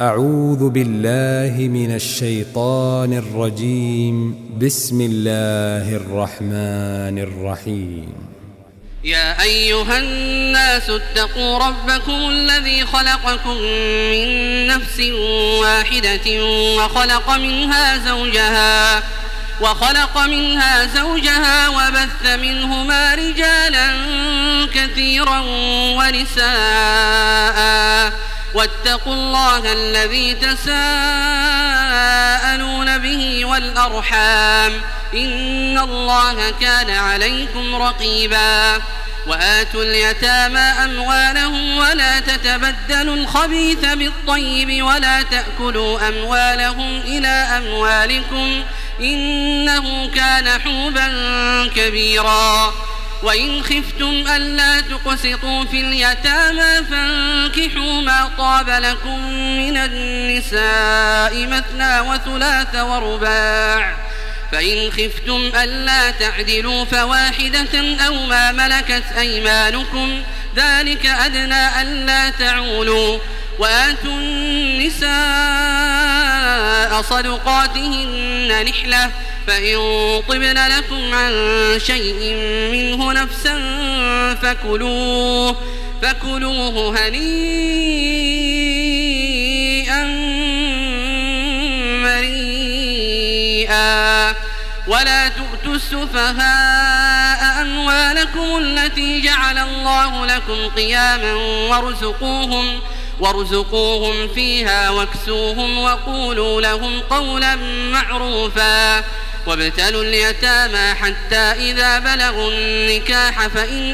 أعوذ بالله من الشيطان الرجيم. بسم الله الرحمن الرحيم. يا أيها الناس اتقوا ربكم الذي خلقكم من نفس واحدة وخلق منها زوجها وبث منهما رجالا كثيرا ونساء واتقوا الله الذي تساءلون به والأرحام إن الله كان عليكم رقيبا. وآتوا اليتامى أموالهم ولا تتبدلوا الخبيث بالطيب ولا تأكلوا أموالهم إلى أموالكم إنه كان حوبا كبيرا. وإن خفتم ألا تقسطوا في اليتامى فانكحوا ما طاب لكم من النساء مثنى وثلاث ورباع، فإن خفتم ألا تعدلوا فواحدة أو ما ملكت أيمانكم ذلك أدنى ألا تعولوا. وآتوا النساء صدقاتهن نحلة، فإن طبن لكم عن شيء منه نفسا فكلوه هنيئا مريئا. ولا تؤتوا السفهاء أموالكم التي جعل الله لكم قياما وارزقوهم فيها واكسوهم وقولوا لهم قولا معروفا. وابتلوا اليتامى حتى إذا بلغوا النكاح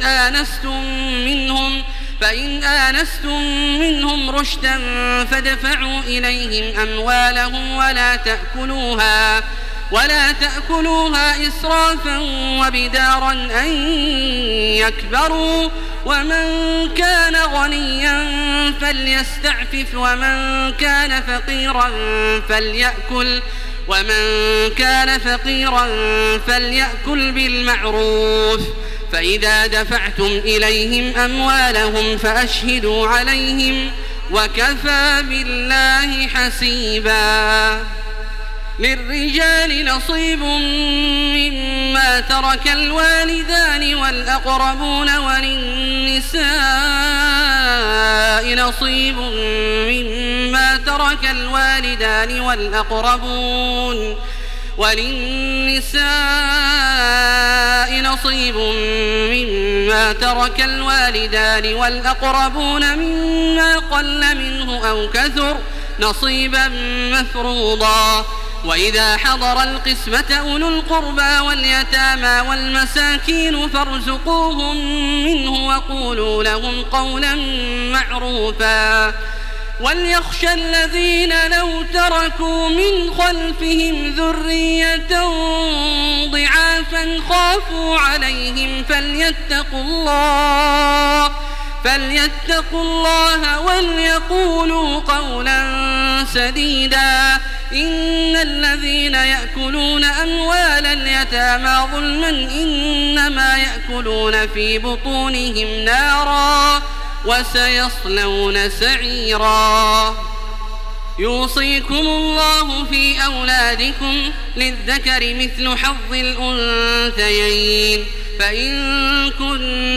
فإن آنستم منهم رشدا فادفعوا إليهم أموالهم ولا تأكلوها إسرافا وبدارا أن يكبروا. ومن كان غنيا فليستعفف ومن كان فقيرا فليأكل بالمعروف. فإذا دفعتم إليهم أموالهم فأشهدوا عليهم وكفى بالله حسيبا. للرجال نصيب مما ترك الوالدان والأقربون وللنساء نصيب مما ترك الوالدان والأقربون مما قل منه أو كثر نصيبا مفروضا. وإذا حضر القسمة أولو القربى واليتامى والمساكين فارزقوهم منه وقولوا لهم قولا معروفا. وليخشى الذين لو تركوا من خلفهم ذرية ضعافا خافوا عليهم فليتقوا الله وليقولوا قولا سديدا. إن الذين يأكلون أموال اليتامى ظلما إنما يأكلون في بطونهم نارا وسيصلون سعيرا. يوصيكم الله في أولادكم للذكر مثل حظ الأنثيين، فإن كن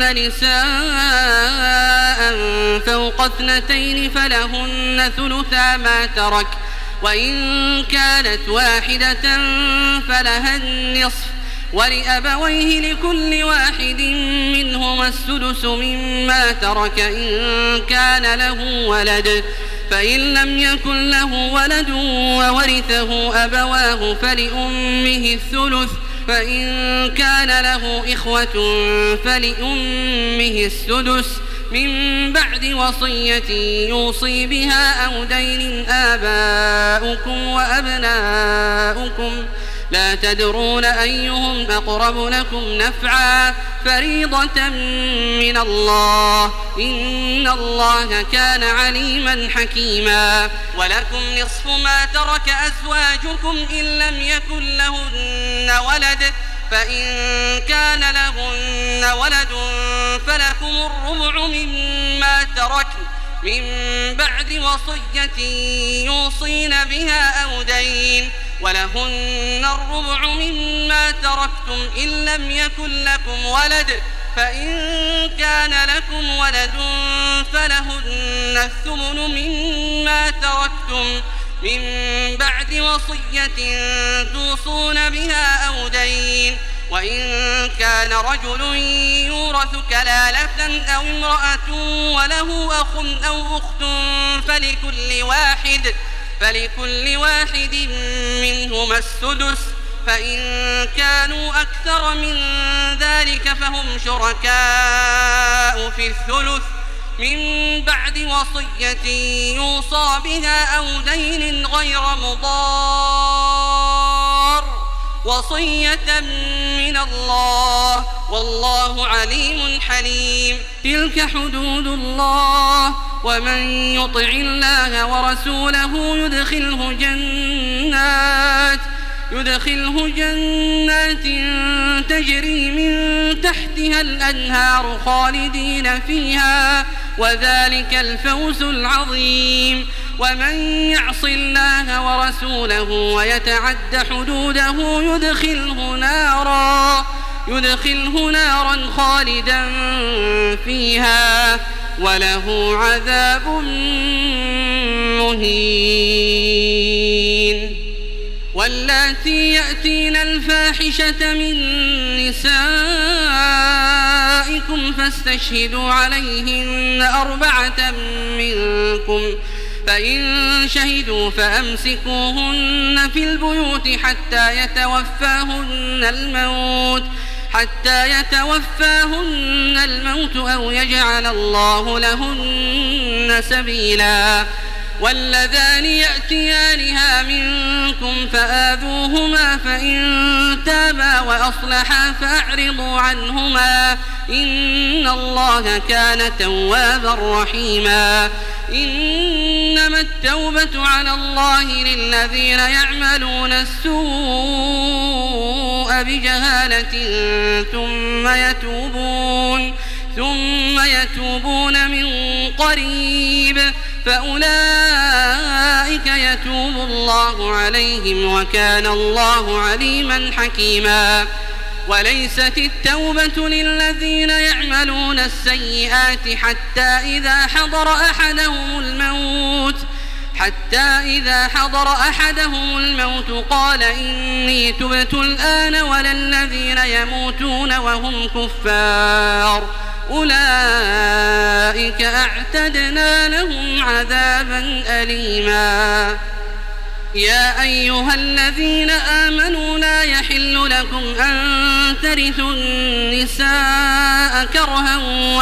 نساء فوق 2 فلهن ثلثا ما ترك، وإن كانت واحدة فلها النصف، ولأبويه لكل واحد منهما السدس مما ترك إن كان له ولد، فإن لم يكن له ولد وورثه أبواه فلأمه الثلث، فإن كان له إخوة فلأمه السدس من بعد وصية يوصي بها أو دين. آباؤكم وأبناؤكم لا تدرون أيهم أقرب لكم نفعا فريضة من الله إن الله كان عليما حكيما. ولكم نصف ما ترك أزواجكم إن لم يكن لهن ولد، فإن كان لهن ولد فلكم الربع مما تركن من بعد وصية توصين بها أو دين ولهن الربع مما تركتم إن لم يكن لكم ولد فإن كان لكم ولد فلهن الثمن مما تركتم من بعد وصية توصون بها أو دين وإن كان رجل يورث كلالة أو امرأة وله أخ أو أخت فلكل واحد منهما السدس فإن كانوا أكثر من ذلك فهم شركاء في الثلث من بعد وصية يوصى بها أو دين غير مضار وصية من الله والله عليم حليم. تلك حدود الله ومن يطع الله ورسوله يدخله جنات تجري من تحتها الأنهار خالدين فيها وذلك الفوز العظيم. ومن يعص الله ورسوله ويتعد حدوده يدخله نارا خالدا فيها وله عذاب مهين. واللاتي يأتين الفاحشة من نسائكم فاستشهدوا عليهن 4 منكم فإن شهدوا فأمسكوهن في البيوت حتى يتوفاهن الموت أو يجعل الله لهن سبيلا. واللذان يأتيانها منكم فآذوهما فإن تابا وأصلحا فأعرضوا عنهما إن الله كان توابا رحيما. إنما التوبة على الله للذين يعملون السوء بجهالة ثم يتوبون من قريب فأولئك يتوب الله عليهم وكان الله عليما حكيما. وليست التوبة للذين يعملون السيئات حتى إذا حضر أحدهم الموت قال إني تبت الآن ولا الذين يموتون وهم كفار أولئك أعتدنا لهم عذابا أليما. يا أيها الذين آمنوا لا يحل لكم أن ترثوا النساء كرها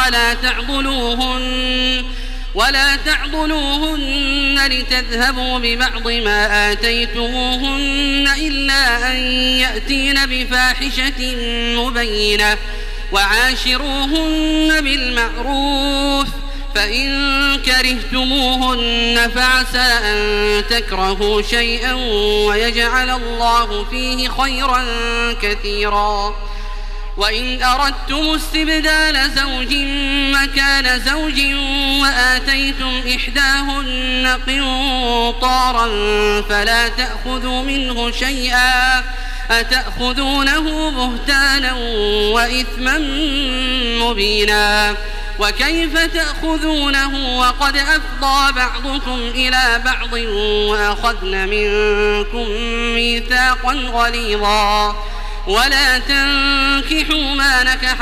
ولا تعضلوهن لتذهبوا ببعض ما آتيتموهن إلا أن يأتين بفاحشة مبينة وعاشروهن بالمعروف فإن كرهتموهن فعسى أن تكرهوا شيئا ويجعل الله فيه خيرا كثيرا. وإن أردتم استبدال زوج مكان زوج وآتيتم إحداهن قنطارا فلا تأخذوا منه شيئا أتأخذونه بهتانا وإثما مبينا. وكيف تأخذونه وقد أفضى بعضكم إلى بعض وأخذن منكم ميثاقا غليظا. ولا تنكحوا ما نكح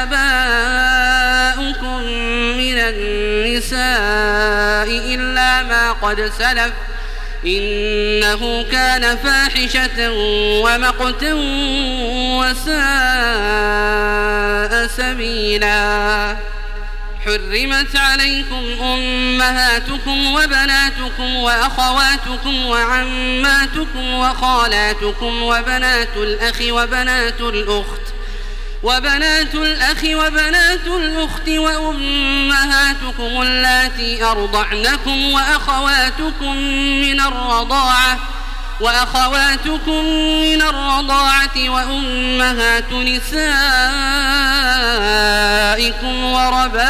آباؤكم من النساء إلا ما قد سلف إنه كان فاحشة ومقتا وساء سبيلا. حرمت عليكم أمهاتكم وبناتكم وأخواتكم وعماتكم وخالاتكم وبنات الأخ وبنات الأخت وأمهاتكم اللاتي أرضعنكم وأخواتكم من الرضاعة وأمهات نسائكم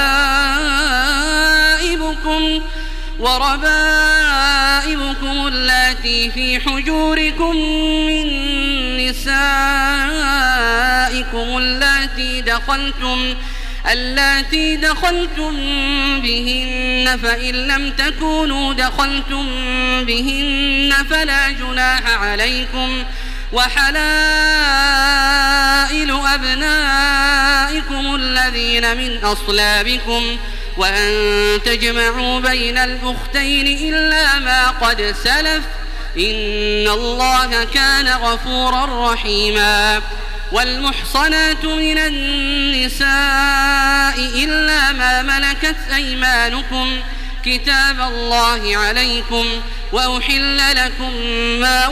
وربائبكم اللاتي في حجوركم من نسائكم اللاتي دخلتم بهن، فإن لم تكونوا دخلتم بهن فلا جناح عليكم، وحلائل أبنائكم الذين من أصلابكم، وأن تجمعوا بين الأختين إلا ما قد سلف، إن الله كان غفورا رحيما. والمحصنات من النساء إلا ما ملكت أيمانكم كتاب الله عليكم، وأحل لكم ما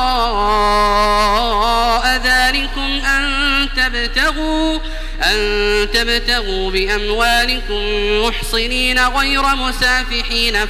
وراء ذلكم أن تبتغوا بأموالكم محصنين غير مسافحين،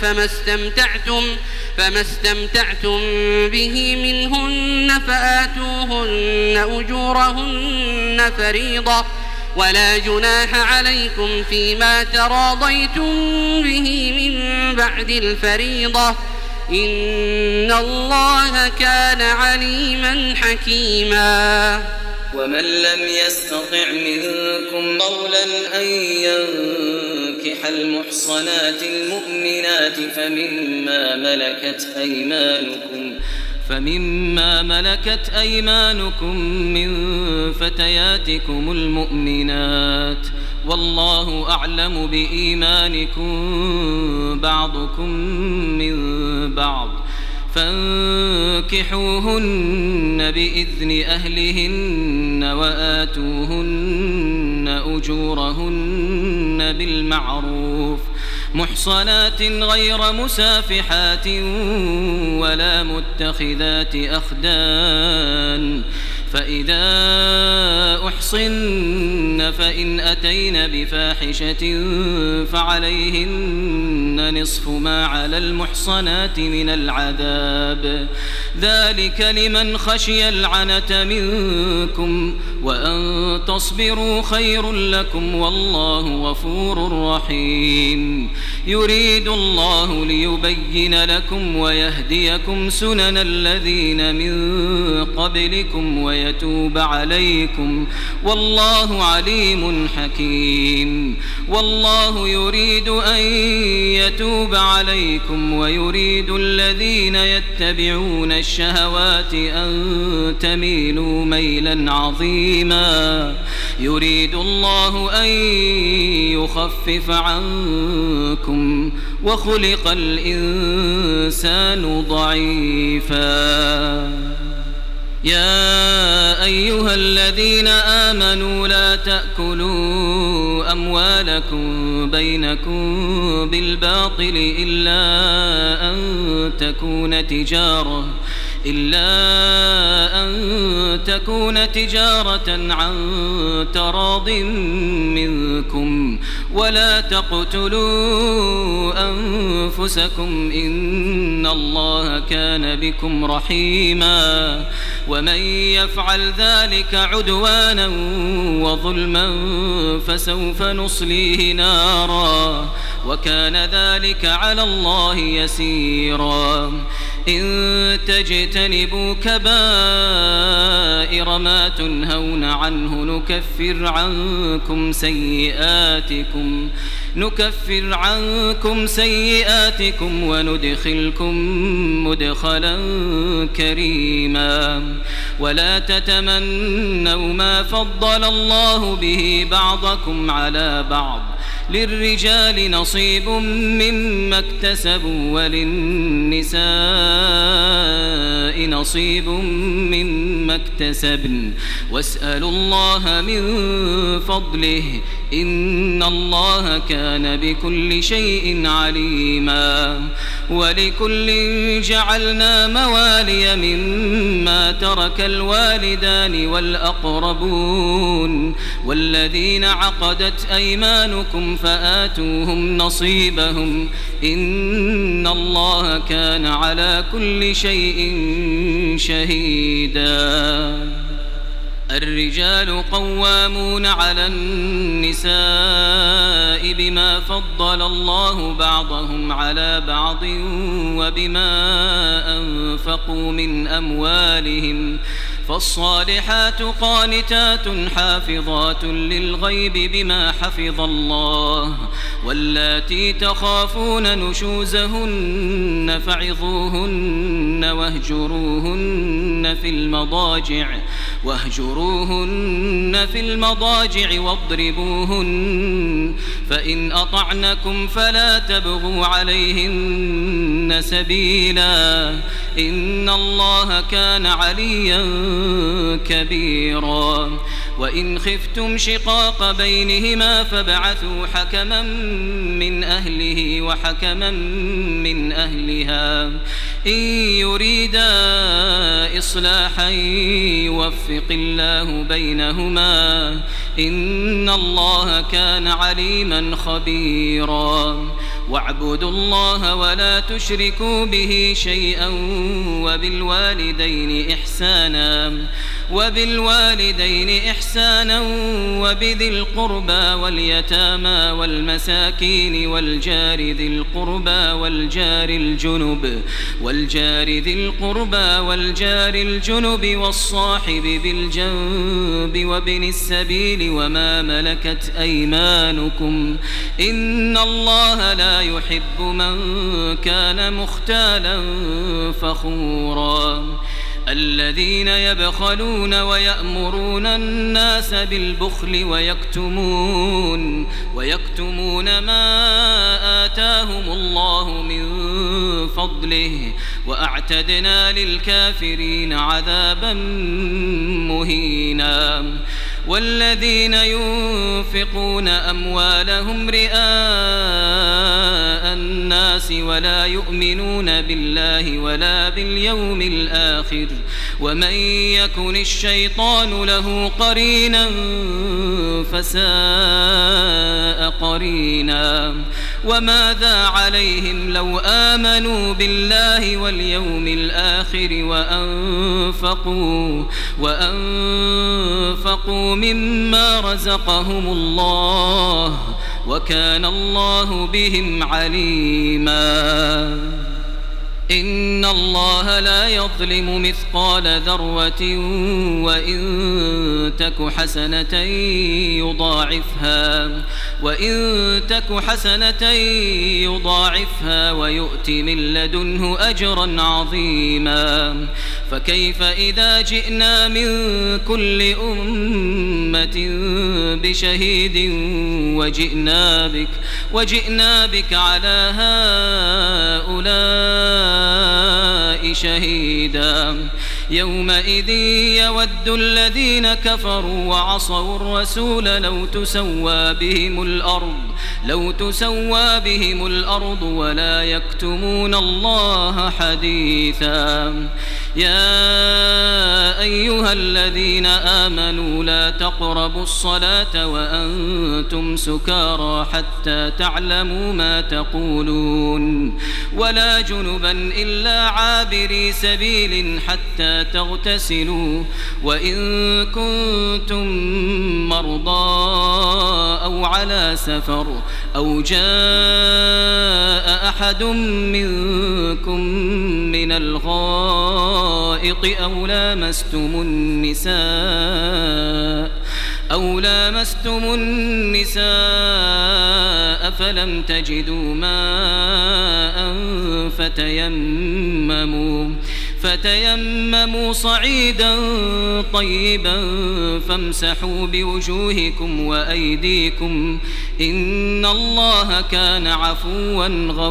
فما استمتعتم به منهن فآتوهن أجورهن فريضة، ولا جناح عليكم فيما تراضيتم به من بعد الفريضة، إن الله كان عليما حكيما. ومن لم يستطع منكم طولا أن ينكح المحصنات المؤمنات فمما ملكت أيمانكم من فتياتكم المؤمنات، والله أعلم بإيمانكم بعضكم من بعض، فانكحوهن بإذن أهلهن وآتوهن أجورهن بالمعروف محصنات غير مسافحات ولا متخذات أخدان، فإذا أحصن فإن أتين بفاحشة فعليهن نصف ما على المحصنات من العذاب، ذلك لمن خشي العنة منكم، وأن تصبروا خير لكم، والله غفور رحيم. يريد الله ليبين لكم ويهديكم سنن الذين من قبلكم ويتوب عليكم، والله عليم حكيم. والله يريد أن يتوب عليكم ويريد الذين يتبعون الشهوات أن تميلوا ميلا عظيما. يريد الله أن يخفف عنكم وخلق الإنسان ضعيفا. يا أيها الذين آمنوا لا تأكلوا أموالكم بينكم بالباطل إلا أن تكون تجارة عن تراض منكم، ولا تقتلوا أنفسكم إن الله كان بكم رحيما. ومن يفعل ذلك عدوانا وظلما فسوف نصليه نارا، وكان ذلك على الله يسيرا. إن تجتنبوا كبائر ما تنهون عنه نكفر عنكم سيئاتكم وندخلكم مدخلا كريما. ولا تتمنوا ما فضل الله به بعضكم على بعض، للرجال نصيب مما اكتسبوا وللنساء نصيب مما اكتسبن، واسألوا الله من فضله إن الله كان بكل شيء عليما. ولكل جعلنا موالي مما ترك الوالدان والأقربون والذين عقدت أيمانكم فآتوهم نصيبهم إن الله كان على كل شيء شهيدا. الرجال قوامون على النساء بما فضل الله بعضهم على بعض وبما أنفقوا من أموالهم فالصالحات قانتات حافظات للغيب بما حفظ الله واللاتي تخافون نشوزهن فعظوهن واهجروهن في المضاجع واضربوهن فإن أطعنكم فلا تبغوا عليهن سبيلا إن الله كان عليا كبيرا وإن خفتم شقاق بينهما فابعثوا حكما من أهله وحكما من أهلها إن يريدا إصلاحا يوفق الله بينهما إن الله كان عليما خبيرا واعبدوا الله ولا تشركوا به شيئا وبالوالدين إحسانا وبذي القربى واليتامى والمساكين والجار ذي القربى والجار الجنب والصاحب بالجنب وابن السبيل وما ملكت أيمانكم إن الله لا يحب من كان مختالا فخورا الذين يبخلون ويأمرون الناس بالبخل ويكتمون ما آتاهم الله من فضله وأعتدنا للكافرين عذابا مهينا والذين ينفقون أموالهم رئاء الناس ولا يؤمنون بالله ولا باليوم الآخر ومن يكن الشيطان له قرينا فساء قرينا وماذا عليهم لو آمنوا بالله واليوم الآخر وأنفقوا مما رزقهم الله وكان الله بهم عليما إن الله لا يظلم مثقال ذرة وإن تك حسنة يضاعفها ويؤت من لدنه أجرا عظيما فكيف إذا جئنا من كل أمة بشهيد وجئنا بك على هؤلاء شهيدا يومئذ يود الذين كفروا وعصوا الرسول لو تسوى بهم الأرض ولا يكتمون الله حديثا يا أيها الذين آمنوا لا تقربوا الصلاة وأنتم سكارى حتى تعلموا ما تقولون ولا جنبا إلا عابري سبيل حتى تغتسلوا وإن كنتم مرضى أو على سفر أو جاء أحد منكم من الغائط أو لامستم النساء فلم تجدوا ماء فتيمموا صعيدا طيبا فامسحوا بوجوهكم وأيديكم إن الله كان عفوا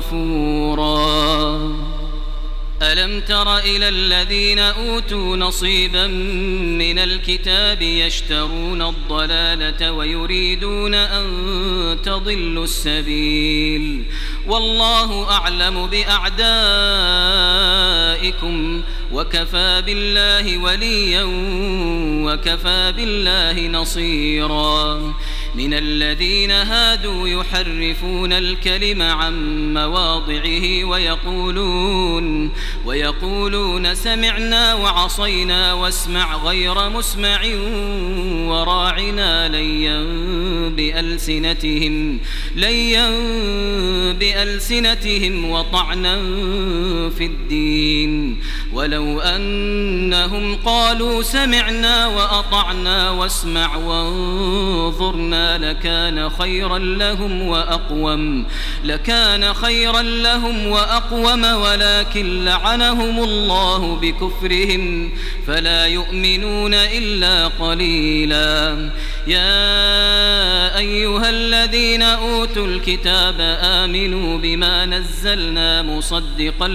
غفورا ألم تر إلى الذين أوتوا نصيبا من الكتاب يشترون الضلالة ويريدون أن تضلوا السبيل والله أعلم بأعدائكم وكفى بالله وليا وكفى بالله نصيرا من الذين هادوا يحرفون الكلم عن مواضعه ويقولون سمعنا وعصينا واسمع غير مسمع وراعنا ليا بألسنتهم وطعنا في الدين ولو أنهم قالوا سمعنا وأطعنا واسمع وانظرنا لكان خيرا لهم وأقوم ولكن لعنهم الله بكفرهم فلا يؤمنون إلا قليلا. يا أيها الذين أوتوا الكتاب آمنوا بما نزلنا مصدقا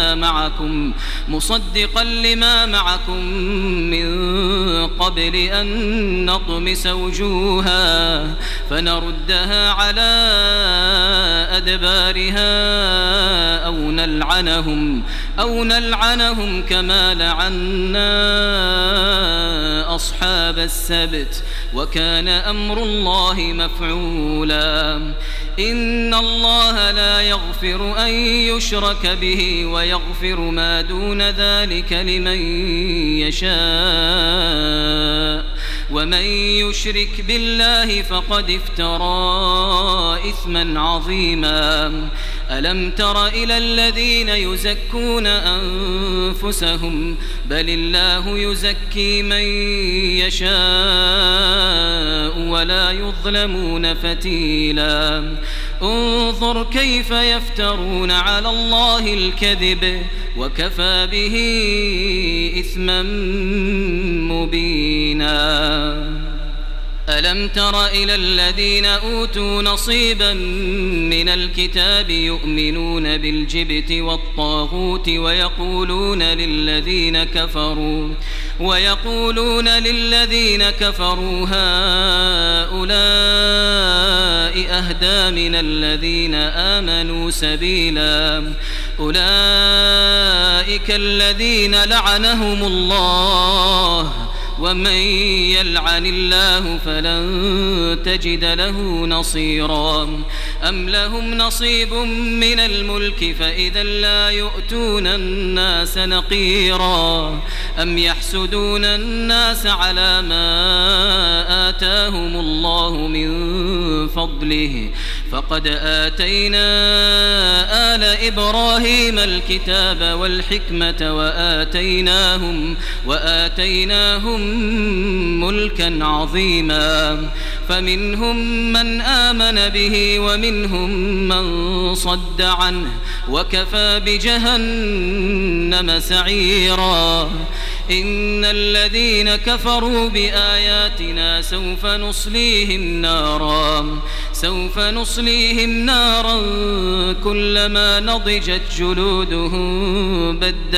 لما معكم من قبل أن نطمس وجوها فنردها على أدبارها أو نلعنهم كما لعنا أصحاب السبت وكان أمر الله مفعولا. إن الله لا يغفر أن يشرك به ويغفر ما دون ذلك لمن يشاء ومن يشرك بالله فقد افترى إثما عظيما. ألم تر إلى الذين يزكون أنفسهم بل الله يزكي من يشاء ولا يظلمون فتيلا. انظر كيف يفترون على الله الكذب وكفى به إثما مبينا. ألم تر إلى الذين أوتوا نصيبا من الكتاب يؤمنون بالجبت والطاغوت ويقولون للذين كفروا هؤلاء أهدى من الذين آمنوا سبيلا. أولئك الذين لعنهم الله ومن يلعن الله فلن تجد له نصيرا. أم لهم نصيب من الملك فإذا لا يؤتون الناس نقيرا. أم يحسدون الناس على ما آتاهم الله من فضله فقد آتينا آل إبراهيم الكتاب والحكمة وآتيناهم ملكا عظيما. فمنهم من آمن به ومنهم من صد عنه وكفى بجهنم سعيرا. إن الذين كفروا بآياتنا سوف نصليهم نارا كلما نضجت جلودهم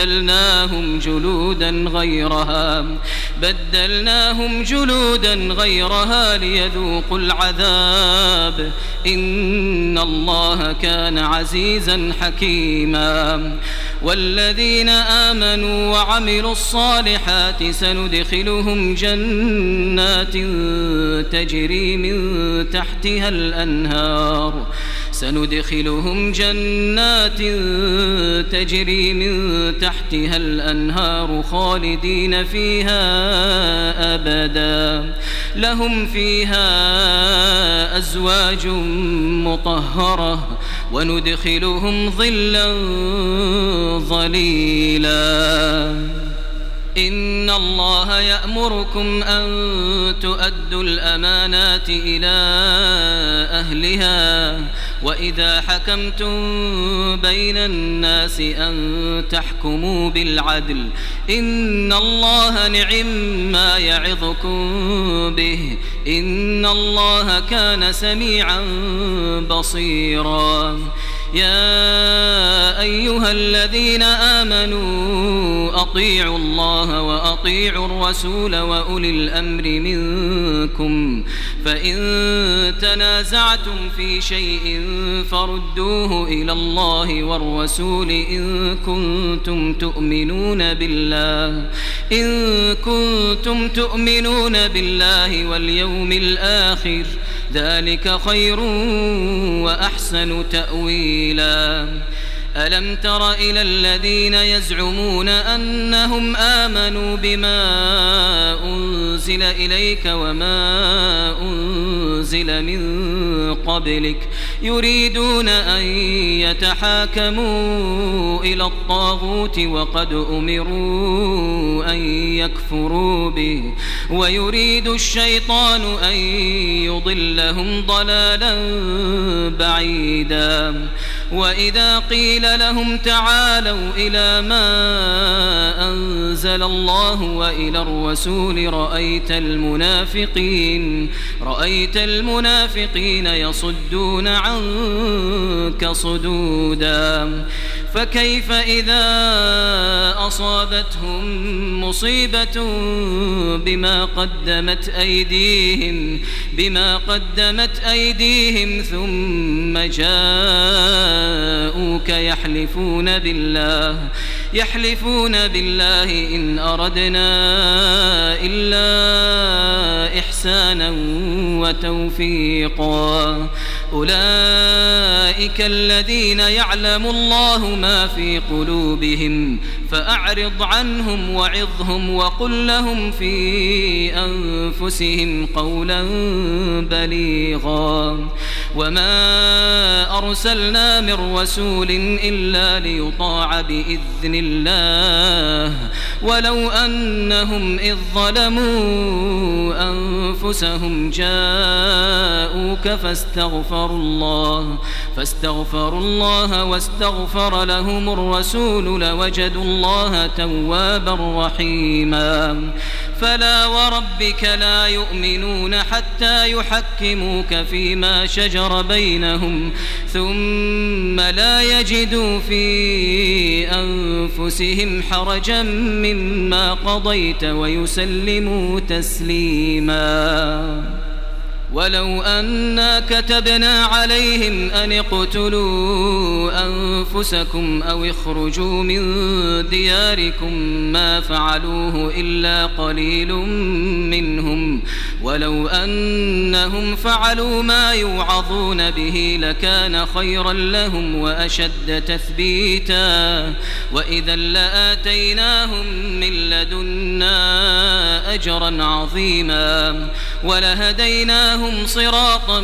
بدلناهم جلودا غيرها ليذوقوا العذاب إن الله كان عزيزا حكيما. والذين آمنوا وعملوا الصالحات سندخلهم جنات تجري من تحتها الأنهار خالدين فيها أبدا. لهم فيها أزواج مطهرة وندخلهم ظلا ظليلا. إن الله يأمركم أن تؤدوا الأمانات إلى أهلها وإذا حكمتم بين الناس أن تحكموا بالعدل إن الله نعم ما يعظكم به إن الله كان سميعا بصيرا. يا أيها الذين آمنوا أطيعوا الله وأطيعوا الرسول وأولي الأمر منكم فإن تنازعتم في شيء فردوه إلى الله والرسول إن كنتم تؤمنون بالله واليوم الآخر ذلك خير وأحسن تأويلا. ألم تر إلى الذين يزعمون أنهم آمنوا بما أنزل إليك وما أنزل من قبلك يريدون أن يتحاكموا إلى الطاغوت وقد أمروا أن يكفروا به ويريد الشيطان أن يضلهم ضلالا بعيدا وإذا قيل لهم تعالوا إلى ما أنزل الله وإلى الرسول رأيت المنافقين يصدون عنك صدودا فكيف إذا أصابتهم مصيبة بما قدمت أيديهم ثم جاءوك يحلفون بالله إن أردنا إلا إحسانا وتوفيقا أولئك الذين يعلم الله ما في قلوبهم فأعرض عنهم وعظهم وقل لهم في أنفسهم قولا بليغا وما أرسلنا من رسول إلا ليطاع بإذن الله ولو أنهم إذ ظلموا أنفسهم جاءوك فاستغفروا الله واستغفر لهم الرسول لوجدوا الله توابا رحيما فلا وربك لا يؤمنون حتى يحكموك فيما شجر بينهم ثم لا يجدوا في أنفسهم حرجا مما قضيت ويسلموا تسليما ولو أنا كتبنا عليهم أن اقتلوا أنفسكم أو اخرجوا من دياركم ما فعلوه إلا قليل منهم ولو أنهم فعلوا ما يوعظون به لكان خيرا لهم وأشد تثبيتا وإذا لآتيناهم من لدنا أجرا عظيما ولهديناهم صراطا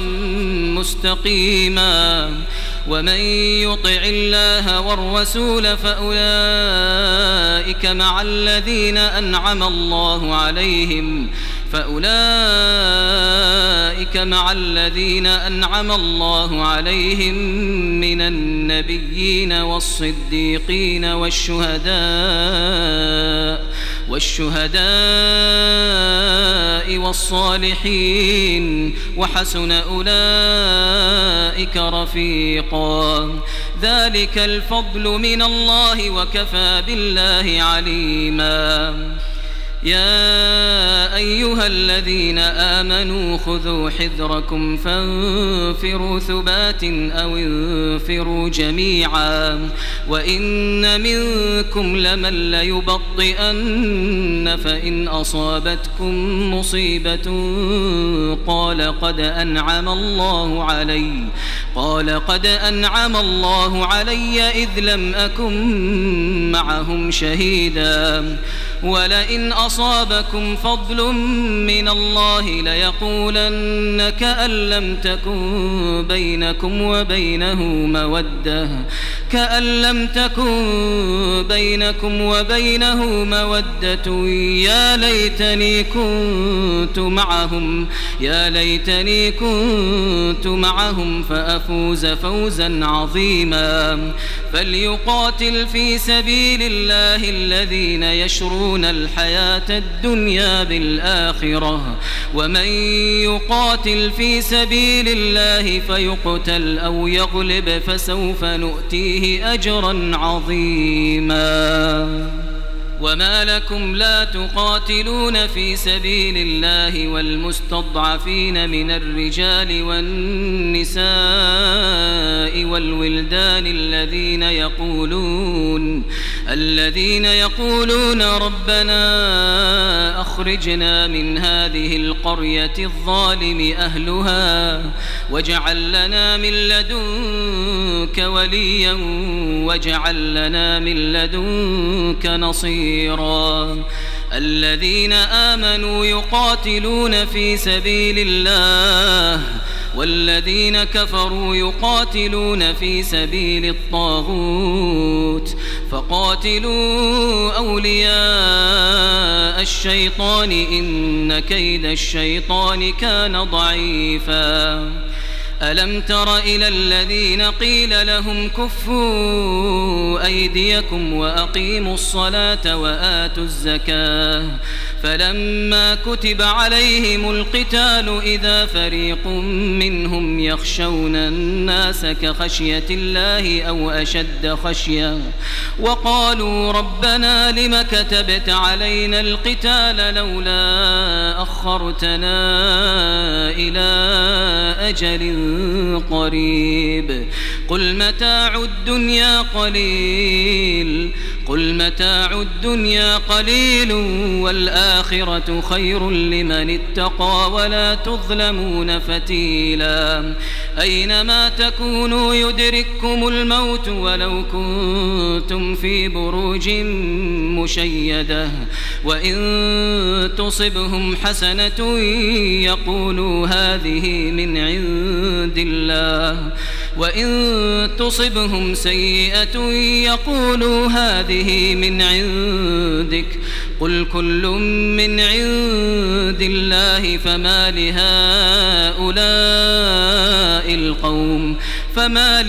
مستقيما ومن يطع الله والرسول فأولئك مع الذين أنعم الله عليهم من النبيين والصديقين والشهداء والصالحين وحسن أولئك رفيقا ذلك الفضل من الله وكفى بالله عليما يا أيها الذين آمنوا خذوا حذركم فانفروا ثبات أو انفروا جميعا وإن منكم لمن ليبطئن فإن أصابتكم مصيبة قال قد أنعم الله علي إذ لم أكن معهم شهيدا ولئن أصابكم فضل من الله ليقولن كأن لم تكن بينكم وبينه مودة يا ليتني كنت معهم فأفوز فوزا عظيما فليقاتل في سبيل الله الذين يشرون الحياة الدنيا بالآخرة ومن يقاتل في سبيل الله فيقتل أو يغلب فسوف نؤتيه أجرا عظيما وما لكم لا تقاتلون في سبيل الله والمستضعفين من الرجال والنساء الذين يقولون ربنا أخرجنا من هذه القرية الظالم أهلها واجعل لنا من لدنك وليا واجعل لنا من لدنك نصيرا الذين آمنوا يقاتلون في سبيل الله والذين كفروا يقاتلون في سبيل الطاغوت فقاتلوا أولياء الشيطان إن كيد الشيطان كان ضعيفا ألم تر إلى الذين قيل لهم كفوا أيديكم وأقيموا الصلاة وآتوا الزكاة فلما كتب عليهم القتال إذا فريق منهم يخشون الناس كخشية الله أو أشد خشية وقالوا ربنا لم كتبت علينا القتال لولا أخرتنا إلى أجل قريب قل متاع الدنيا قليل والآخرة خير لمن اتقى ولا تظلمون فتيلا أينما تكونوا يدرككم الموت ولو كنتم في بروج مشيدة وإن تصبهم حسنة يقولوا هذه من عند الله وإن تصبهم سيئة يقولوا هذه من عندك قل كل من عند الله فما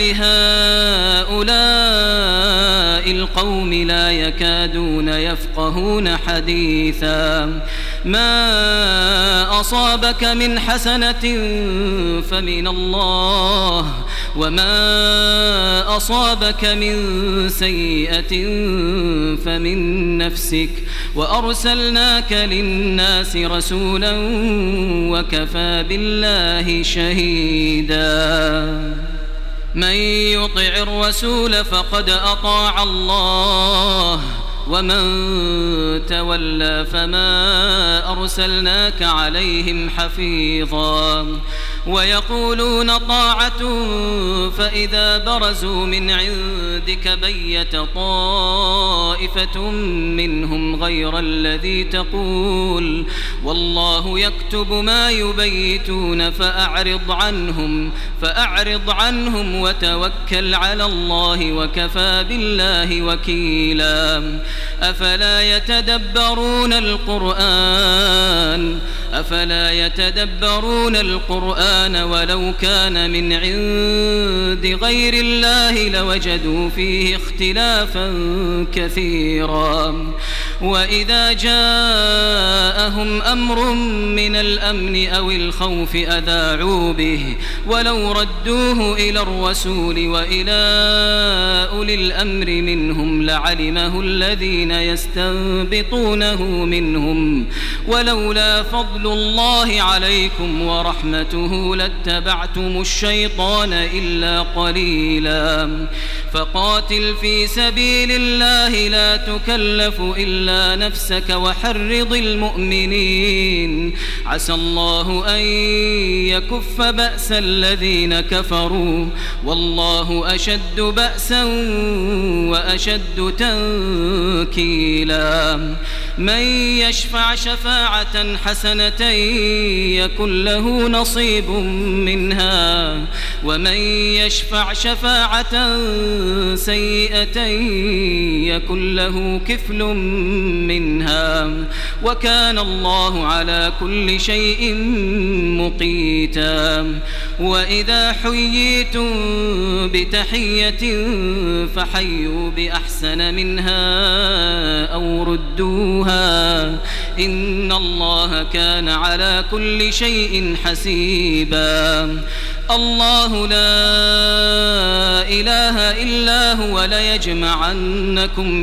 لهؤلاء القوم لا يكادون يفقهون حديثا ما أصابك من حسنة فمن الله وما أصابك من سيئة فمن نفسك وأرسلناك للناس رسولا وكفى بالله شهيدا من يطع الرسول فقد أطاع الله ومن تولى فما أرسلناك عليهم حفيظا ويقولون طاعة فإذا برزوا من عندك بيت طائفة منهم غير الذي تقول والله يكتب ما يبيتون فأعرض عنهم وتوكل على الله وكفى بالله وكيلا أفلا يتدبرون القرآن ولو كان من عند غير الله لوجدوا فيه اختلافا كثيرا وإذا جاءهم أمر من الأمن أو الخوف أذاعوا به ولو ردوه إلى الرسول وإلى أولي الأمر منهم لعلمه الذين يستنبطونه منهم ولولا فضل الله عليكم ورحمته لاتبعتم الشيطان إلا قليلا فقاتل في سبيل الله لا تكلف إلا نفسك وحرض المؤمنين عسى الله أن يكف بأس الذين كفروا والله أشد بأسا وأشد تنكيلا من يشفع شفاعة حسنة يكن له نصيب منها ومن يشفع شفاعة سيئة يكن له كفل منها وكان الله على كل شيء مقيتا وإذا حييتم بتحية فحيوا بأحسن منها أو ردوها إن الله كان على كل شيء حسيبا الله لا إله إلا هو ليجمعنكم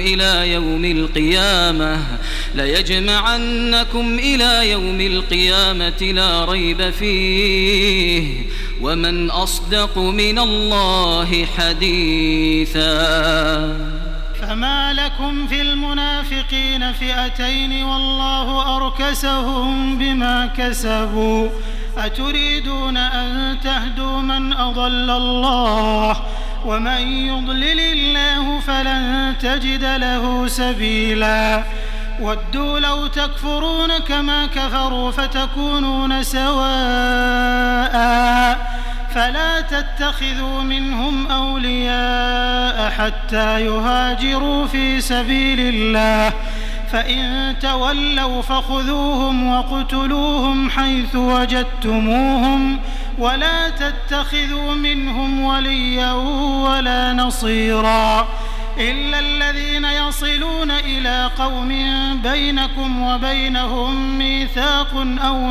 إلى يوم القيامة لا ريب فيه ومن أصدق من الله حديثا فما لكم في المنافقين فئتين والله أركسهم بما كسبوا أتريدون أن تهدوا من أضل الله ومن يضلل الله فلن تجد له سبيلا ودوا لو تكفرون كما كفروا فتكونون سواء فلا تتخذوا منهم أولياء حتى يهاجروا في سبيل الله فإن تولوا فخذوهم واقتلوهم حيث وجدتموهم ولا تتخذوا منهم وليا ولا نصيرا إلا الذين يصلون إلى قوم بينكم وبينهم ميثاق أو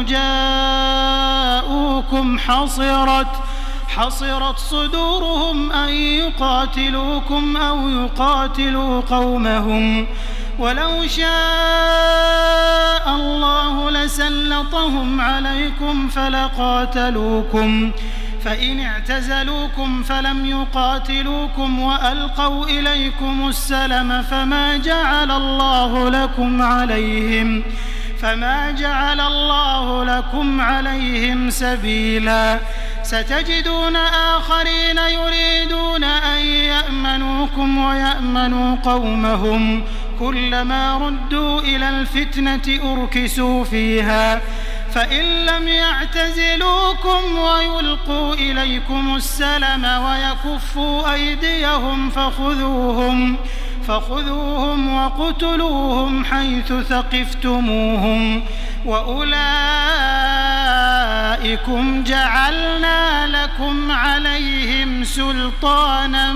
جاءوكم حصرت صدورهم أن يقاتلوكم أو يقاتلوا قومهم ولو شاء الله لسلطهم عليكم فلقاتلوكم فإن اعتزلوكم فلم يقاتلوكم وألقوا إليكم السلم فما جعل الله لكم عليهم سبيلا ستجدون آخرين يريدون أن يأمنوكم ويأمنوا قومهم كلما ردوا إلى الفتنة أركسوا فيها فإن لم يعتزلوكم ويلقوا إليكم السلم ويكفوا أيديهم فخذوهم وقتلوهم حيث ثقفتموهم وأولئكم جعلنا لكم عليهم سلطانا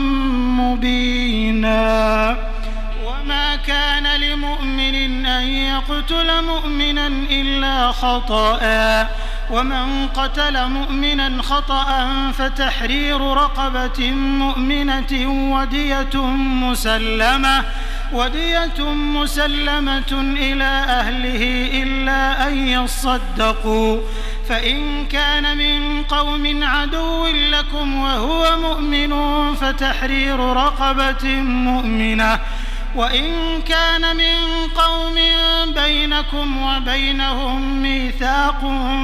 مبينا وما كان لمؤمن أن يقتل مؤمنا إلا خطأ ومن قتل مؤمنا خطأ فتحرير رقبة مؤمنة ودية مسلمة إلى أهله إلا أن يصدقوا فإن كان من قوم عدو لكم وهو مؤمن فتحرير رقبة مؤمنة وإن كان من قوم بينكم وبينهم ميثاق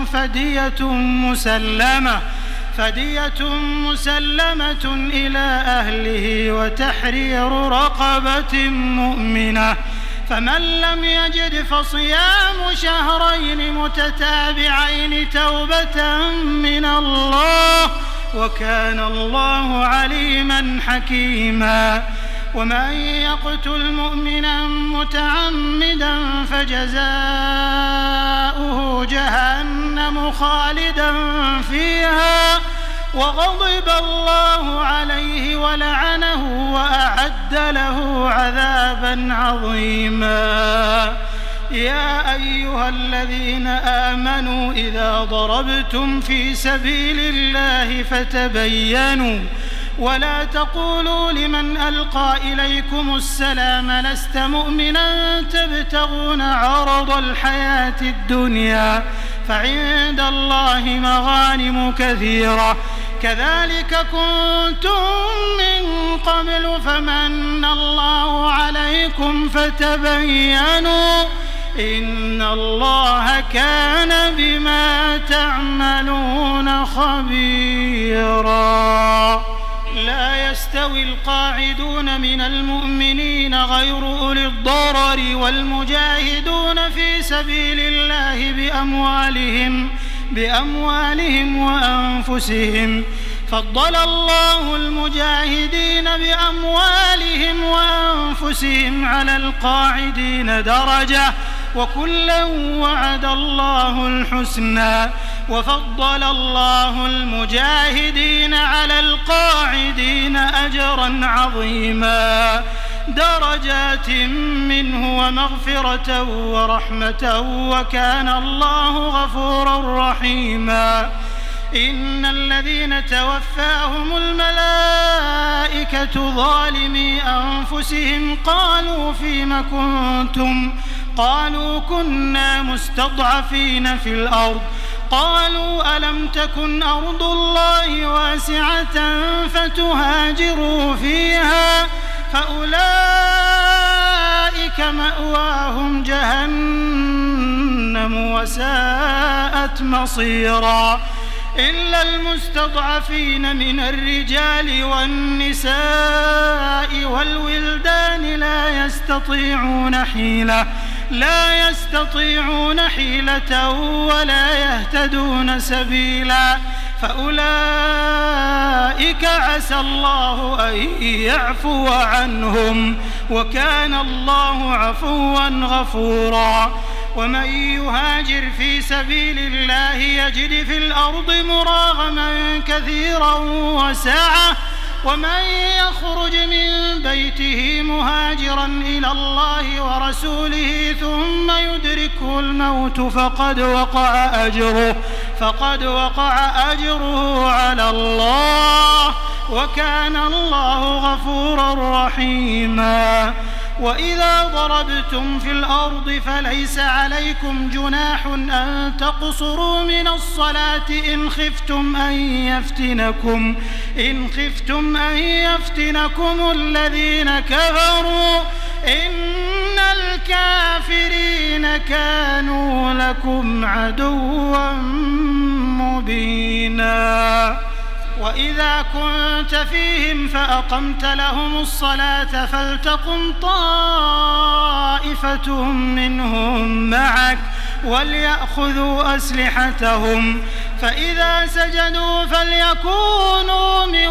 فدية مسلمة إلى أهله وتحرير رقبة مؤمنة فمن لم يجد فصيام شهرين متتابعين توبة من الله وكان الله عليما حكيما ومن يقتل مؤمنا متعمدا فجزاؤه جهنم خالدا فيها وغضب الله عليه ولعنه وأعد له عذابا عظيما يا أيها الذين آمنوا إذا ضربتم في سبيل الله فتبينوا ولا تقولوا لمن ألقى إليكم السلام لست مؤمنا تبتغون عرض الحياة الدنيا فعند الله مغانم كثيرة كذلك كنتم من قبل فمن الله عليكم فتبينوا إن الله كان بما تعملون خبيرا لا يستوي القاعدون من المؤمنين غير أولي الضرر والمجاهدون في سبيل الله بأموالهم وأنفسهم فضل الله المجاهدين بأموالهم وأنفسهم على القاعدين درجة وكلا وعد الله الحسنى وفضل الله المجاهدين على القاعدين أجرا عظيما درجات منه ومغفرة ورحمة وكان الله غفورا رحيما إن الذين توفاهم الملائكة ظالمي أنفسهم قالوا فيم كنتم قالوا كنا مستضعفين في الأرض قالوا ألم تكن أرض الله واسعة فتهاجروا فيها فأولئك مأواهم جهنم وساءت مصيرا إلا المستضعفين من الرجال والنساء والولدان لا يستطيعون حيلة ولا يهتدون سبيلا فأولئك عسى الله أن يعفو عنهم وكان الله عفوا غفورا ومن يهاجر في سبيل الله يجد في الأرض مراغما كثيرا وسعة ومن يخرج من بيته مهاجرا إلى الله ورسوله ثم يدركه الموت فقد وقع أجره على الله وكان الله غفورا رحيما وإذا ضربتم في الأرض فليس عليكم جناح أن تقصروا من الصلاة إن خفتم أن يفتنكم الذين كفروا إن الكافرين كانوا لكم عدوا مبينا وإذا كنت فيهم فأقمت لهم الصلاة فلتقم طائفة منهم معك وليأخذوا أسلحتهم فإذا سجدوا فليكونوا من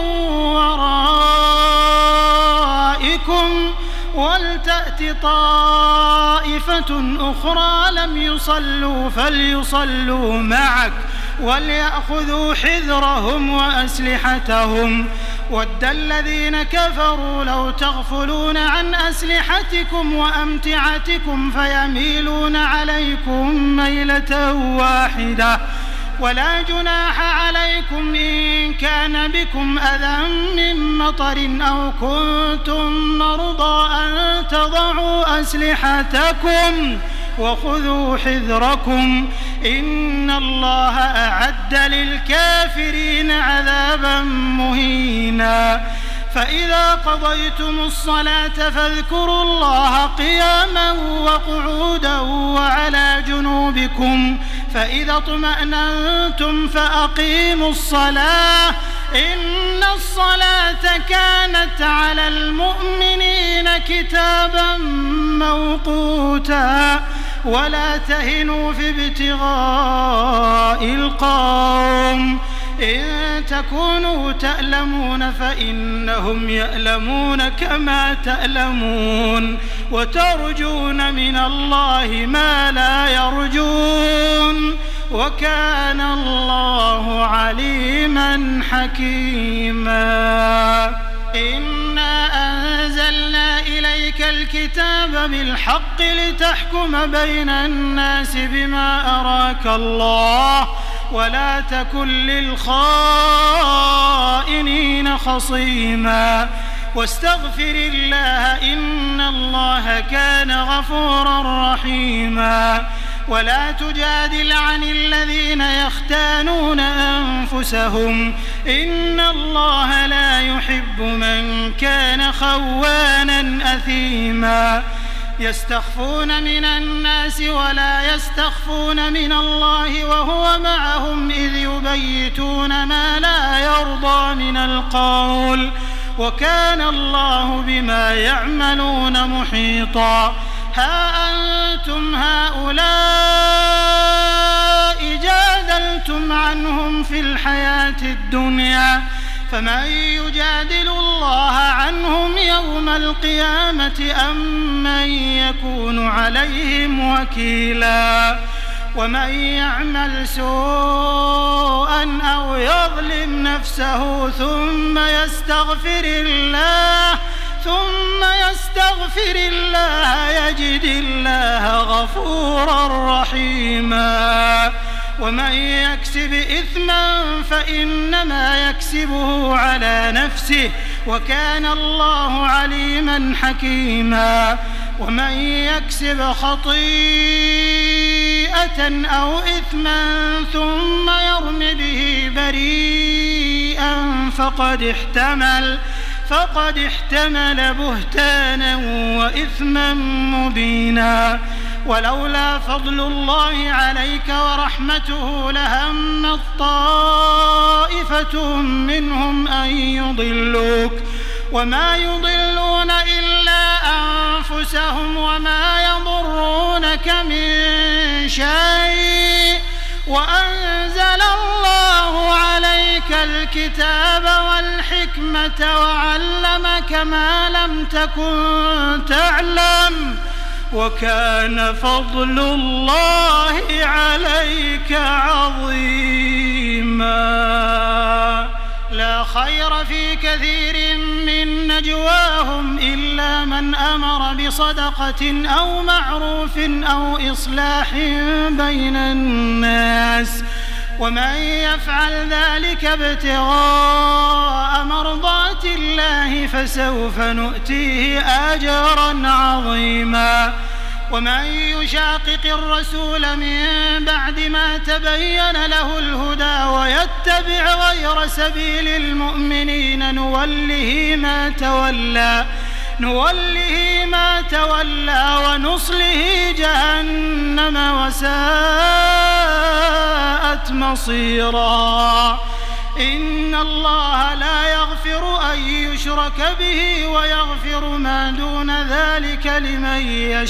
ورائكم ولتأت طائفة أخرى لم يصلوا فليصلوا معك وليأخذوا حذرهم وأسلحتهم ود الذين كفروا لو تغفلون عن أسلحتكم وأمتعتكم فيميلون عليكم ميلة واحدة ولا جناح عليكم إن كان بكم أذى من مطر أو كنتم مرضى أن تضعوا أسلحتكم وخذوا حذركم إن الله أعد للكافرين عذابا مهينا فإذا قضيتم الصلاة فاذكروا الله قياما وقعودا وعلى جنوبكم فإذا اطمأننتم فأقيموا الصلاة إن الصلاة كانت على المؤمنين كتابا موقوتا ولا تهنوا في ابتغاء القوم إن تكونوا تألمون فإنهم يألمون كما تألمون وترجون من الله ما لا يرجون وكان الله عليما حكيما إنا أنزلنا إليك الكتاب بالحق لتحكم بين الناس بما أراك الله ولا تكن للخائنين خصيما واستغفر الله إن الله كان غفورا رحيما ولا تجادل عن الذين يختانون أنفسهم إن الله لا يحب من كان خوانا أثيما يستخفون من الناس ولا يستخفون من الله وهو معهم إذ يبيتون ما لا يرضى من القول وكان الله بما يعملون محيطا ها أنتم هؤلاء جادلتم عنهم في الحياة الدنيا فمن يجادل الله عنهم يوم القيامة أم من يكون عليهم وكيلا ومن يعمل سوءا أو يظلم نفسه ثم يستغفر الله يجد الله غفورا رحيما ومن يكسب إثما فإنما يكسبه على نفسه وكان الله عليما حكيما ومن يكسب خطيئة أو إثما ثم يرم به بريئا فقد احتمل بهتانا وإثما مبينا. ولولا فضل الله عليك ورحمته لهمت طائفة منهم أن يضلوك وما يضلون إلا أنفسهم وما يضرونك من شيء وأنزل الله عليك الكتاب والحكمة وعلمك ما لم تكن تعلم وكان فضل الله عليك عظيما. لا خير في كثير من نجواهم إلا من أمر بصدقة أو معروف أو إصلاح بين الناس ومن يفعل ذلك ابتغاء مرضات الله فسوف نؤتيه أجرا عظيما. ومن يشاقق الرسول من بعد ما تبين له الهدى ويتبع غير سبيل المؤمنين نوله ما تولى ونصله جهنم وساءت مصيرا. إن الله لا يغفر أن يشرك به ويغفر ما دون ذلك لمن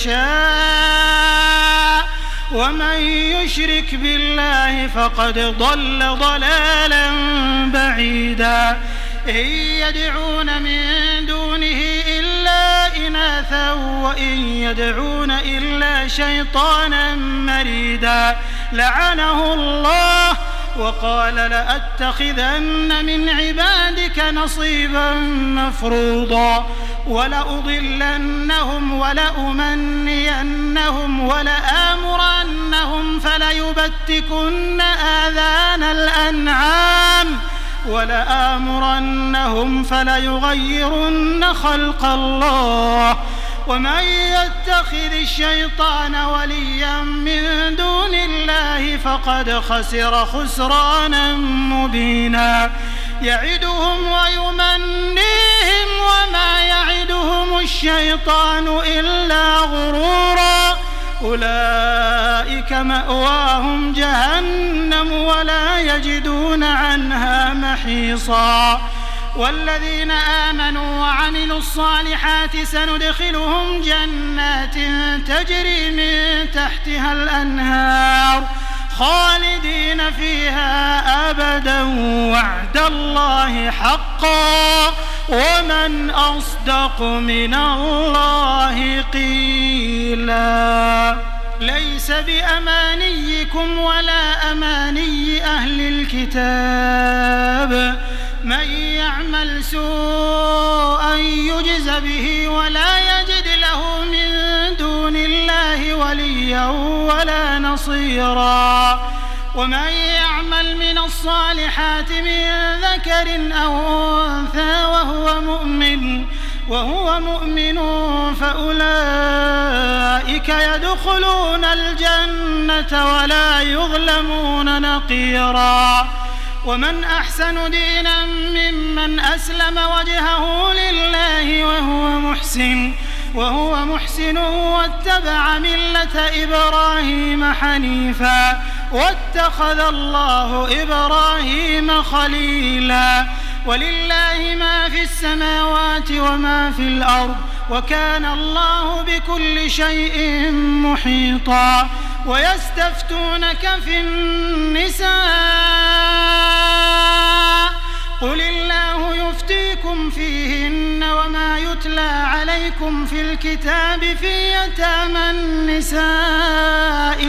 يشاء ومن يشرك بالله فقد ضل ضلالا بعيدا. إن يدعون من دونه إلا إناثا وإن يدعون إلا شيطانا مريدا لعنه الله وقال لأتخذن من عبادك نصيبا مفروضا ولأضلنهم ولأمنينهم ولآمرنهم فليبتكن آذان الأنعام ولآمرنهم فليغيرن خلق الله ومن يتخذ الشيطان وليا من دون الله فقد خسر خسرانا مبينا. يعدهم ويمنيهم وما يعدهم الشيطان إلا غرورا. أولئك مأواهم جهنم ولا يجدون عنها محيصا. والذين آمنوا وعملوا الصالحات سندخلهم جنات تجري من تحتها الأنهار خالدين فيها أبدا وعد الله حقا ومن أصدق من الله قيلا. ليس بأمانيكم ولا أماني أهل الكتاب من يعمل سوءا يجز به ولا يجد له من دون الله وليا ولا نصيرا. ومن يعمل من الصالحات من ذكر أو أنثى وهو مؤمن فأولئك يدخلون الجنة ولا يظلمون نقيرا. ومن أحسن دينا ممن أسلم وجهه لله وهو محسن واتبع ملة إبراهيم حنيفا واتخذ الله إبراهيم خليلا. ولله ما في السماوات وما في الأرض وكان الله بكل شيء محيطا. ويستفتونك في النساء قل الله يفتيكم فيهن وما يتلى عليكم في الكتاب في يتامى النساء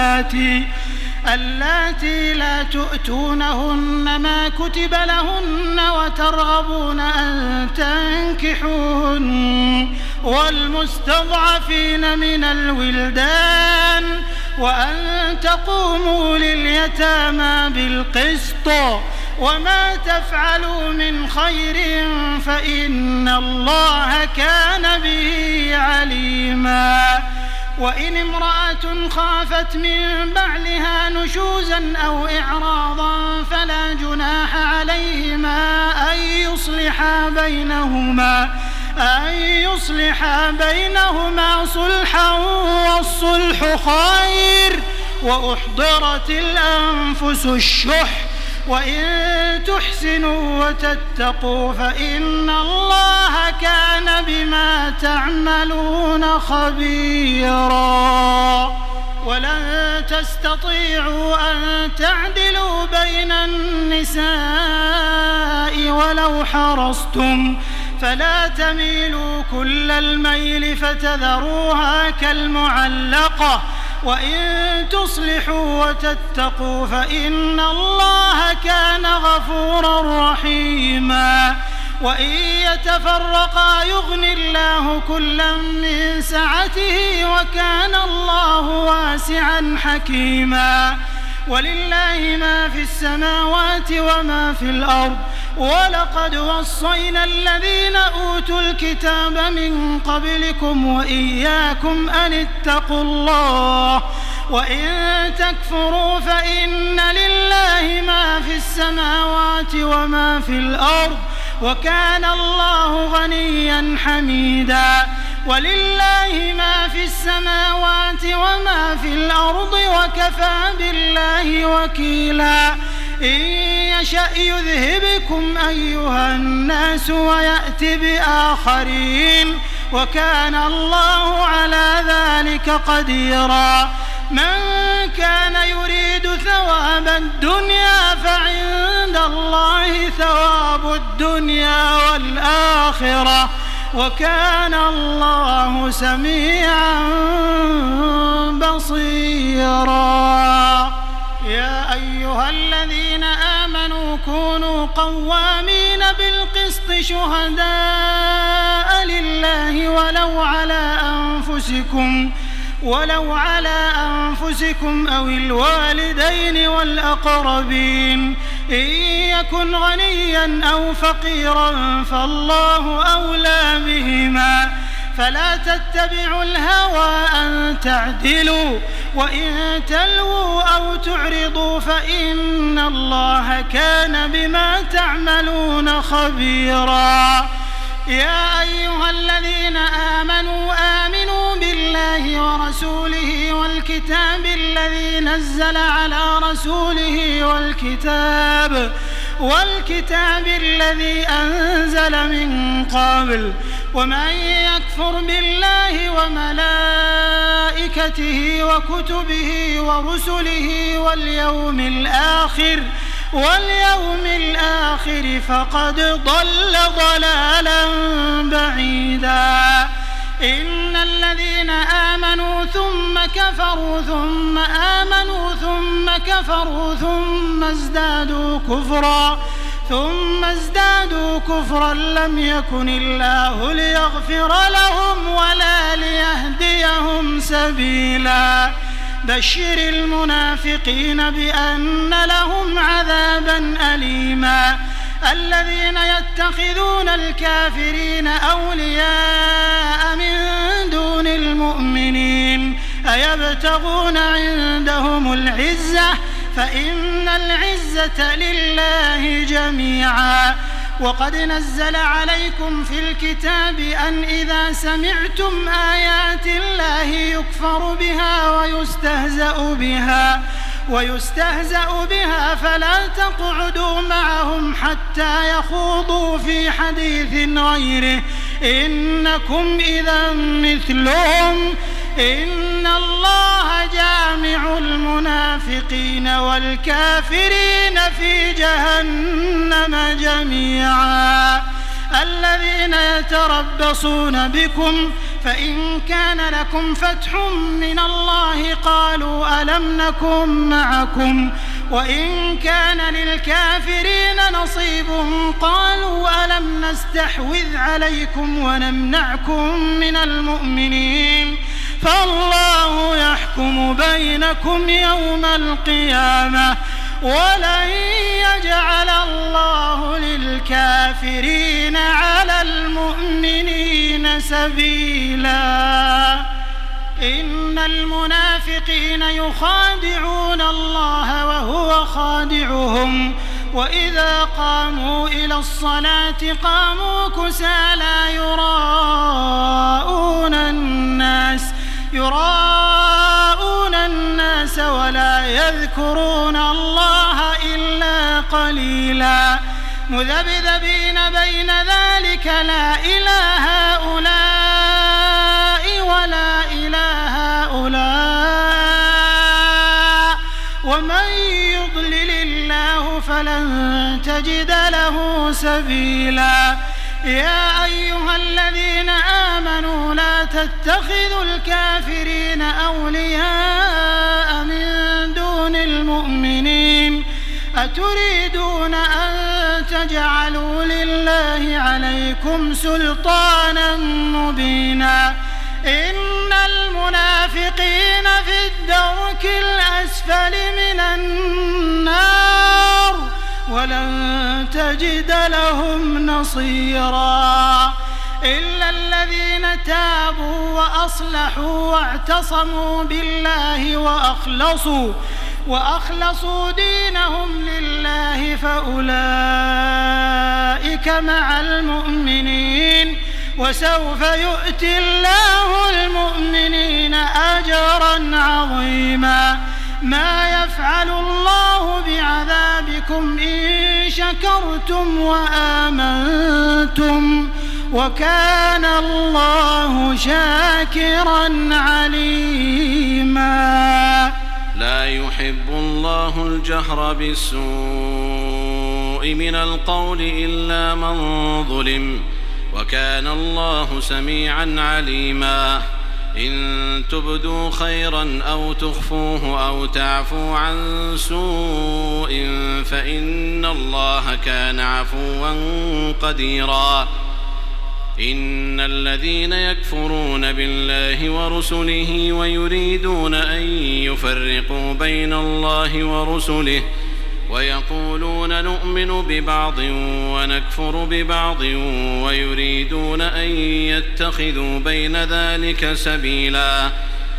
اللاتي لا تؤتونهن ما كتب لهن وترغبون أن تنكحوهن والمستضعفين من الولدان وأن تقوموا لليتامى بالقسط وما تفعلوا من خير فإن الله كان به عليما. وإن امرأة خافت من بعلها نشوزا أو إعراضا فلا جناح عليهما أن يصلحا بينهما صلحا والصلح خير وأحضرت الأنفس الشح وإن تحسنوا وتتقوا فإن الله كان بما تعملون خبيرا. ولن تستطيعوا أن تعدلوا بين النساء ولو حرصتم فلا تميلوا كل الميل فتذروها كالمعلقة وإن تصلحوا وتتقوا فإن الله كان غفورا رحيما. وإن يتفرقا يغن الله كلا من سعته وكان الله واسعا حكيما. ولله ما في السماوات وما في الأرض ولقد وصينا الذين أوتوا الكتاب من قبلكم وإياكم أن اتقوا الله وإن تكفروا فإن لله ما في السماوات وما في الأرض وكان الله غنيا حميدا. ولله ما في السماوات وما في الأرض وكفى بالله وكيلا. إن يشأ يذهبكم أيها الناس ويأت بآخرين وكان الله على ذلك قديرا. من كان يريد ثواب الدنيا فعند الله ثواب الدنيا والآخرة وكان الله سميعا بصيرا. يا أيها الذين آمنوا كونوا قوامين بالقسط شهداء لله ولو على أنفسكم أو الوالدين والأقربين إن يكن غنيا أو فقيرا فالله أولى بهما فلا تتبعوا الهوى أن تعدلوا وإن تلووا أو تعرضوا فإن الله كان بما تعملون خبيرا. يا أيها الذين آمنوا بالله ورسوله والكتاب الذي نزل على رسوله والكتاب الذي أنزل من قبل ومن يكفر بالله وملائكته وكتبه ورسله واليوم الآخر فقد ضل ضلالا بعيدا. إن الذين آمنوا ثم كفروا ثم آمنوا ثم كفروا ثم ازدادوا كفرا لم يكن الله ليغفر لهم ولا ليهديهم سبيلا. بشر المنافقين بأن لهم عذابا أليما. الذين يتخذون الكافرين أولياء من دون المؤمنين أيبتغون عندهم العزة فإن العزة لله جميعا. وقد نزل عليكم في الكتاب أن إذا سمعتم آيات الله يكفر بها ويستهزأ بها فلا تقعدوا معهم حتى يخوضوا في حديث غيره إنكم إذا مثلهم إن الله جامع المنافقين والكافرين في جهنم جميعا. الذين يتربصون بكم فإن كان لكم فتح من الله قالوا ألم نكن معكم وإن كان للكافرين نصيب قالوا ألم نستحوذ عليكم ونمنعكم من المؤمنين فالله يحكم بينكم يوم القيامة ولن يجعل الله للكافرين على المؤمنين سبيلا. إن المنافقين يخادعون الله وهو خادعهم وإذا قاموا إلى الصلاة قاموا كسالى يراءون الناس ولا يذكرون الله إلا قليلا مذبذبين بين ذلك لا إله هؤلاء ولا إله هؤلاء ومن يضلل الله فلن تجد له سبيلا يا أيها الذين آمنوا لا تتخذوا الكافرين أولياء من دون المؤمنين أتريدون أن تجعلوا لله عليكم سلطانا مبينا إن المنافقين في الدرك الأسفل من النار ولن تجد لهم نصيرا إلا الذين تابوا وأصلحوا واعتصموا بالله وأخلصوا دينهم لله فأولئك مع المؤمنين وسوف يؤتي الله المؤمنين أجرا عظيما ما يفعل الله بعذابكم إن شكرتم وآمنتم وكان الله شاكرا عليما لا يحب الله الجهر بالسوء من القول إلا من ظلم وكان الله سميعا عليما إن تبدوا خيرا أو تخفوه أو تعفوا عن سوء فإن الله كان عفوا قديرا إن الذين يكفرون بالله ورسله ويريدون أن يفرقوا بين الله ورسله ويقولون نؤمن ببعض ونكفر ببعض ويريدون أن يتخذوا بين ذلك سبيلا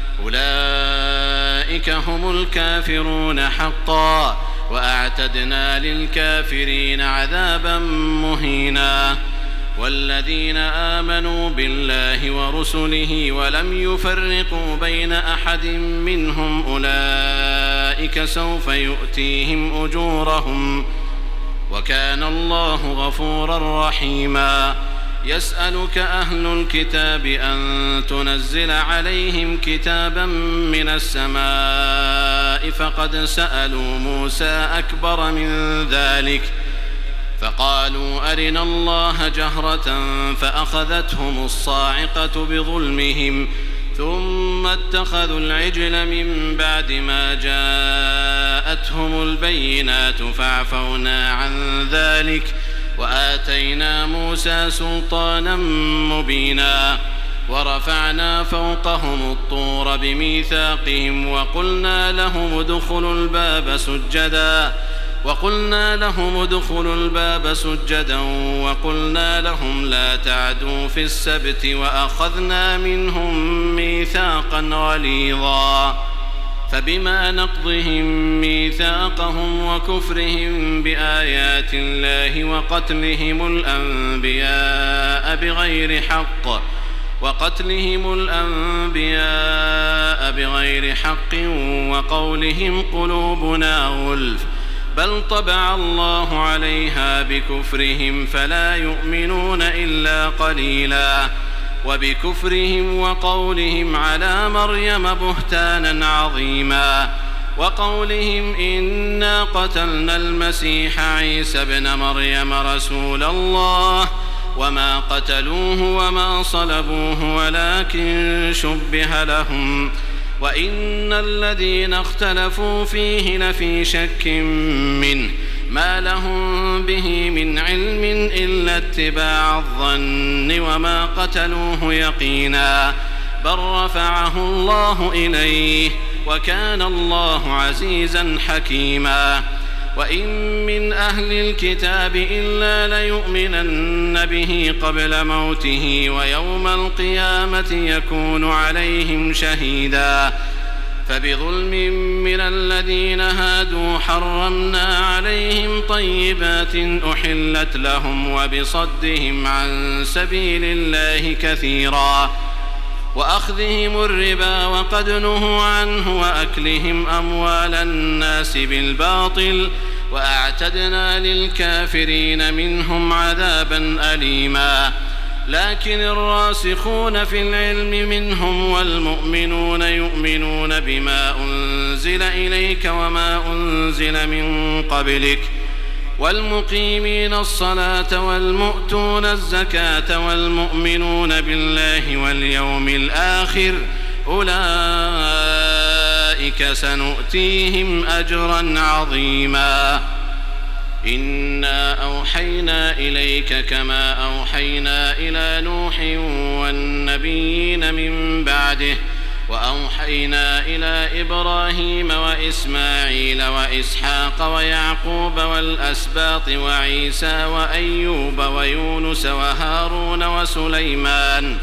أولئك هم الكافرون حقا وأعتدنا للكافرين عذابا مهينا والذين آمنوا بالله ورسله ولم يفرقوا بين أحد منهم أولئك سوف يؤتيهم أجورهم وكان الله غفورا رحيما يسألك أهل الكتاب أن تنزل عليهم كتابا من السماء فقد سألوا موسى أكبر من ذلك فقالوا أرنا الله جهرة فأخذتهم الصاعقة بظلمهم ثم اتخذوا العجل من بعد ما جاءتهم البينات فعفونا عن ذلك وآتينا موسى سلطانا مبينا ورفعنا فوقهم الطور بميثاقهم وقلنا لهم ادخلوا الباب سجدا وقلنا لهم لا تعدوا في السبت وأخذنا منهم ميثاقا غليظا فبما نقضهم ميثاقهم وكفرهم بآيات الله وقتلهم الأنبياء بغير حق وقولهم قلوبنا غلف بل طبع الله عليها بكفرهم فلا يؤمنون إلا قليلا وبكفرهم وقولهم على مريم بهتانا عظيما وقولهم إنا قتلنا المسيح عيسى ابن مريم رسول الله وما قتلوه وما صلبوه ولكن شبه لهم وإن الذين اختلفوا فيه لفي شك منه ما لهم به من علم إلا اتباع الظن وما قتلوه يقينا بل رفعه الله إليه وكان الله عزيزا حكيما وإن من أهل الكتاب إلا ليؤمنن به قبل موته ويوم القيامة يكون عليهم شهيدا فبظلم من الذين هادوا حرمنا عليهم طيبات أحلت لهم وبصدهم عن سبيل الله كثيرا وأخذهم الربا وقد نهوا عنه وأكلهم أموال الناس بالباطل وأعتدنا للكافرين منهم عذابا أليما لكن الراسخون في العلم منهم والمؤمنون يؤمنون بما أنزل إليك وما أنزل من قبلك والمقيمين الصلاة والمؤتون الزكاة والمؤمنون بالله واليوم الآخر أولئك سنؤتيهم أجرا عظيما إنا أوحينا إليك كما أوحينا إلى نوح والنبيين من بعده وأوحينا إلى إبراهيم وإسماعيل وإسحاق ويعقوب والأسباط وعيسى وأيوب ويونس وهارون وسليمان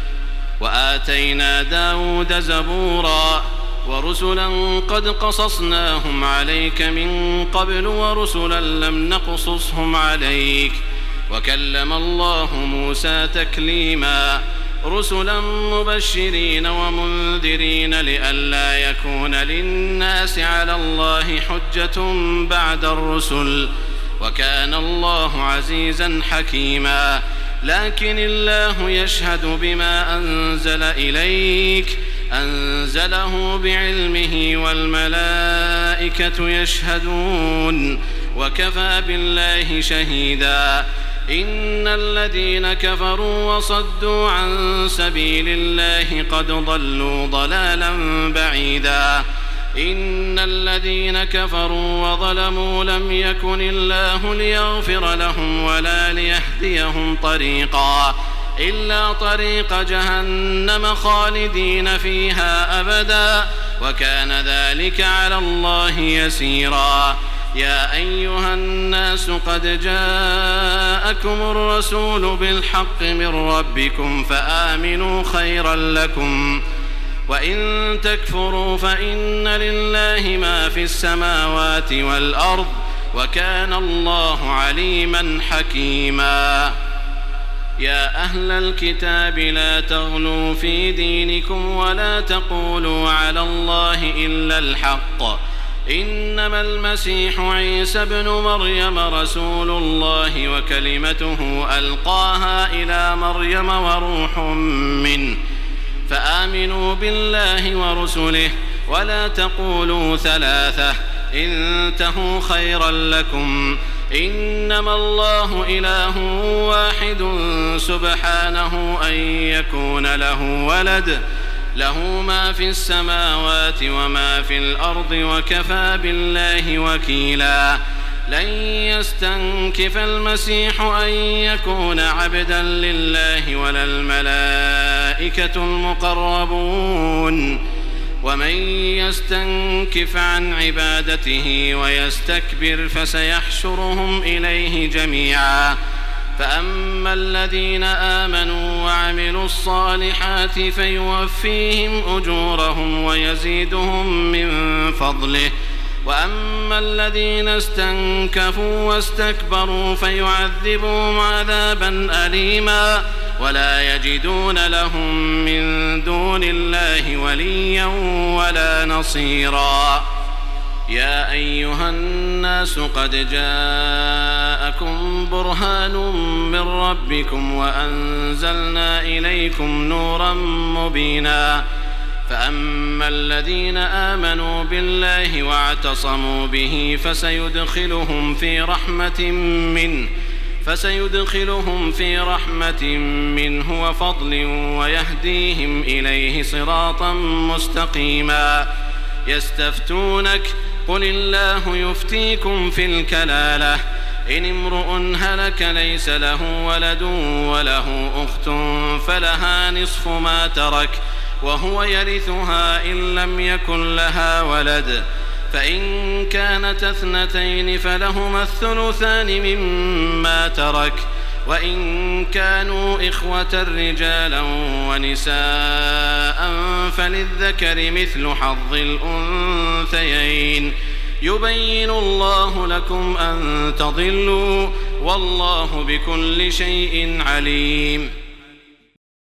وآتينا داود زبورا ورسلا قد قصصناهم عليك من قبل ورسلا لم نقصصهم عليك وكلم الله موسى تكليما رسلا مبشرين ومنذرين لئلا يكون للناس على الله حجة بعد الرسل وكان الله عزيزا حكيما لكن الله يشهد بما أنزل إليك أنزله بعلمه والملائكة يشهدون وكفى بالله شهيدا إن الذين كفروا وصدوا عن سبيل الله قد ضلوا ضلالا بعيدا إن الذين كفروا وظلموا لم يكن الله ليغفر لهم ولا ليهديهم طريقا إلا طريق جهنم خالدين فيها أبدا وكان ذلك على الله يسيرا يا أيها الناس قد جاءكم الرسول بالحق من ربكم فآمنوا خيرا لكم وإن تكفروا فإن لله ما في السماوات والأرض وكان الله عليما حكيما يا أهل الكتاب لا تغلوا في دينكم ولا تقولوا على الله إلا الحق إنما المسيح عيسى ابن مريم رسول الله وكلمته ألقاها إلى مريم وروح منه فآمنوا بالله ورسله ولا تقولوا ثلاثة انتهوا خيرا لكم إنما الله إله واحد سبحانه أن يكون له ولد له ما في السماوات وما في الأرض وكفى بالله وكيلا لن يستنكف المسيح أن يكون عبدا لله ولا الملائكة المقربون ومن يستنكف عن عبادته ويستكبر فسيحشرهم إليه جميعا فأما الذين آمنوا وعملوا الصالحات فيوفيهم أجورهم ويزيدهم من فضله وأما الذين استنكفوا واستكبروا فيعذبهم عذابا أليما ولا يجدون لهم من دون الله وليا ولا نصيرا يا أيها الناس قد جاءكم برهان من ربكم وأنزلنا إليكم نورا مبينا فأما الذين آمنوا بالله واعتصموا به فسيدخلهم في رحمة منه وفضل ويهديهم إليه صراطا مستقيما يستفتونك قل الله يفتيكم في الكلالة إن امرؤ هلك ليس له ولد وله أخت فلها نصف ما ترك وهو يرثها إن لم يكن لها ولد فإن كانت اثنتين فلهما الثلثان مما ترك وإن كانوا إخوة رجالا ونساء فللذكر مثل حظ الأنثيين يبين الله لكم أن تضلوا والله بكل شيء عليم.